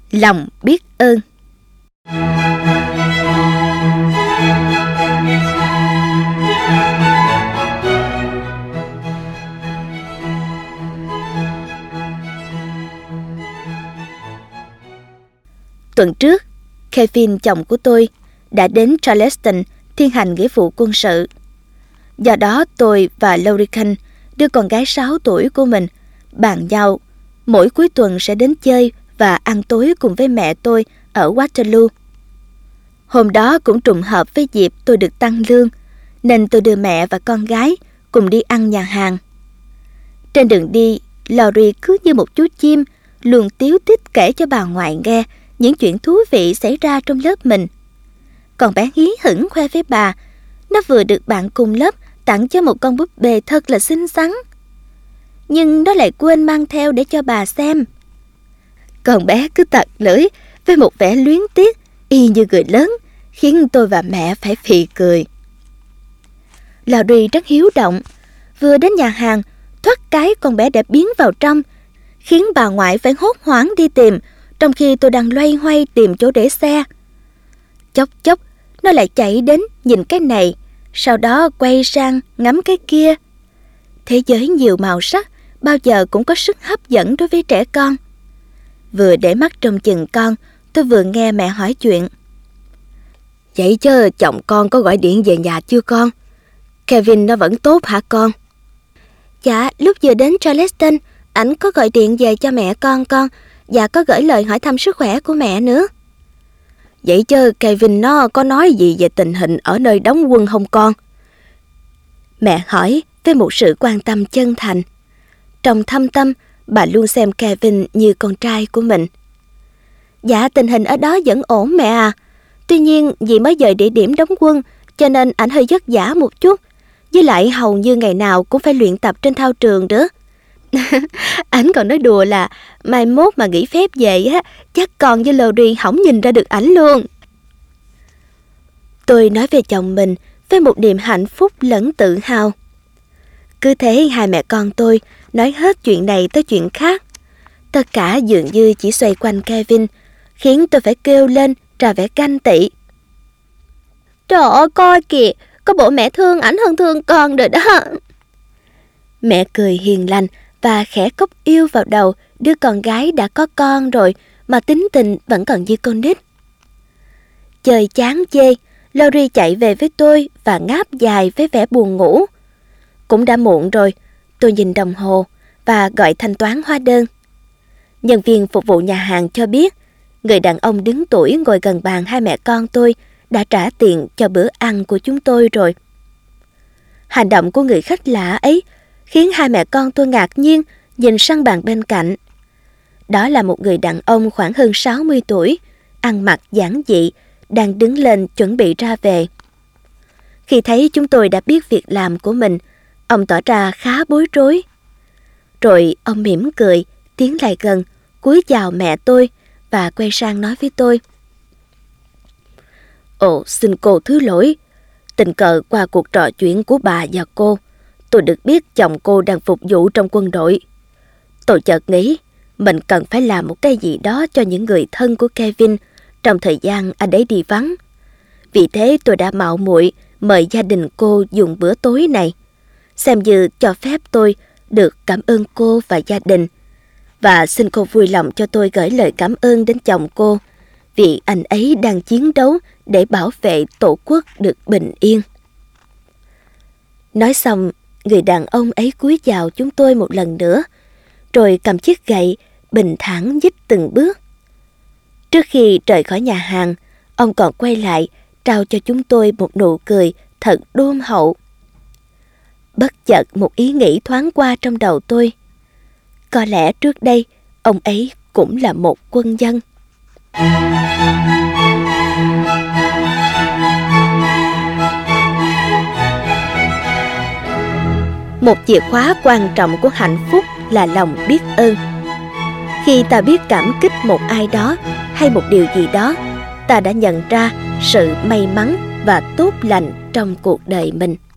Lòng biết ơn. Tuần trước, Kevin, chồng của tôi, đã đến Charleston thi hành nghĩa vụ quân sự. Do đó tôi và Lorican, đứa con gái 6 tuổi của mình, bàn nhau mỗi cuối tuần sẽ đến chơi và ăn tối cùng với mẹ tôi ở Waterloo. Hôm đó cũng trùng hợp với dịp tôi được tăng lương, nên tôi đưa mẹ và con gái cùng đi ăn nhà hàng. Trên đường đi, Lori cứ như một chú chim luôn tíu tít kể cho bà ngoại nghe những chuyện thú vị xảy ra trong lớp mình. Còn bé hí hửng khoe với bà, nó vừa được bạn cùng lớp tặng cho một con búp bê thật là xinh xắn. Nhưng nó lại quên mang theo để cho bà xem. Con bé cứ tặc lưỡi với một vẻ luyến tiếc y như người lớn, khiến tôi và mẹ phải phì cười. Lowry rất hiếu động. Vừa đến nhà hàng, thoát cái con bé đã biến vào trong, khiến bà ngoại phải hốt hoảng đi tìm, trong khi tôi đang loay hoay tìm chỗ để xe. Chốc chốc, nó lại chạy đến nhìn cái này, sau đó quay sang ngắm cái kia. Thế giới nhiều màu sắc bao giờ cũng có sức hấp dẫn đối với trẻ con. Vừa để mắt trông chừng con, tôi vừa nghe mẹ hỏi chuyện. Vậy chứ chồng con có gọi điện về nhà chưa con? Kevin nó vẫn tốt hả con? Dạ, lúc vừa đến Charleston, ảnh có gọi điện về cho mẹ con, và có gửi lời hỏi thăm sức khỏe của mẹ nữa. Vậy chứ Kevin nó có nói gì về tình hình ở nơi đóng quân không con? Mẹ hỏi với một sự quan tâm chân thành. Trong thâm tâm, bà luôn xem Kevin như con trai của mình. Dạ, tình hình ở đó vẫn ổn mẹ à. Tuy nhiên vì mới dời địa điểm đóng quân, cho nên ảnh hơi vất vả một chút. Với lại hầu như ngày nào cũng phải luyện tập trên thao trường nữa. Ảnh còn nói đùa là mai mốt mà nghỉ phép về á, chắc con với Lori không nhìn ra được ảnh luôn. Tôi nói về chồng mình với một niềm hạnh phúc lẫn tự hào. Cứ thế hai mẹ con tôi nói hết chuyện này tới chuyện khác. Tất cả dường như chỉ xoay quanh Kevin, khiến tôi phải kêu lên ra vẻ ganh tị. Trời ơi, coi kìa, có bộ mẹ thương ảnh hơn thương con rồi đó. Mẹ cười hiền lành và khẽ cốc yêu vào đầu đứa con gái đã có con rồi mà tính tình vẫn còn như con nít. Trời chán chê, Lori chạy về với tôi và ngáp dài với vẻ buồn ngủ. Cũng đã muộn rồi, tôi nhìn đồng hồ và gọi thanh toán hóa đơn. Nhân viên phục vụ nhà hàng cho biết, người đàn ông đứng tuổi ngồi gần bàn hai mẹ con tôi đã trả tiền cho bữa ăn của chúng tôi rồi. Hành động của người khách lạ ấy khiến hai mẹ con tôi ngạc nhiên nhìn sang bàn bên cạnh. Đó là một người đàn ông khoảng hơn 60 tuổi, ăn mặc giản dị, đang đứng lên chuẩn bị ra về. Khi thấy chúng tôi đã biết việc làm của mình, ông tỏ ra khá bối rối. Rồi ông mỉm cười, tiến lại gần, cúi chào mẹ tôi và quay sang nói với tôi. Ồ, xin cô thứ lỗi. Tình cờ qua cuộc trò chuyện của bà và cô, tôi được biết chồng cô đang phục vụ trong quân đội. Tôi chợt nghĩ mình cần phải làm một cái gì đó cho những người thân của Kevin trong thời gian anh ấy đi vắng. Vì thế tôi đã mạo muội mời gia đình cô dùng bữa tối này, xem như cho phép tôi được cảm ơn cô và gia đình. Và xin cô vui lòng cho tôi gửi lời cảm ơn đến chồng cô, vì anh ấy đang chiến đấu để bảo vệ tổ quốc được bình yên. Nói xong, người đàn ông ấy cúi chào chúng tôi một lần nữa, rồi cầm chiếc gậy bình thản nhích từng bước. Trước khi rời khỏi nhà hàng, ông còn quay lại trao cho chúng tôi một nụ cười thật đôn hậu. Bất chợt một ý nghĩ thoáng qua trong đầu tôi. Có lẽ trước đây ông ấy cũng là một quân nhân. Một chìa khóa quan trọng của hạnh phúc là lòng biết ơn. Khi ta biết cảm kích một ai đó hay một điều gì đó, ta đã nhận ra sự may mắn và tốt lành trong cuộc đời mình.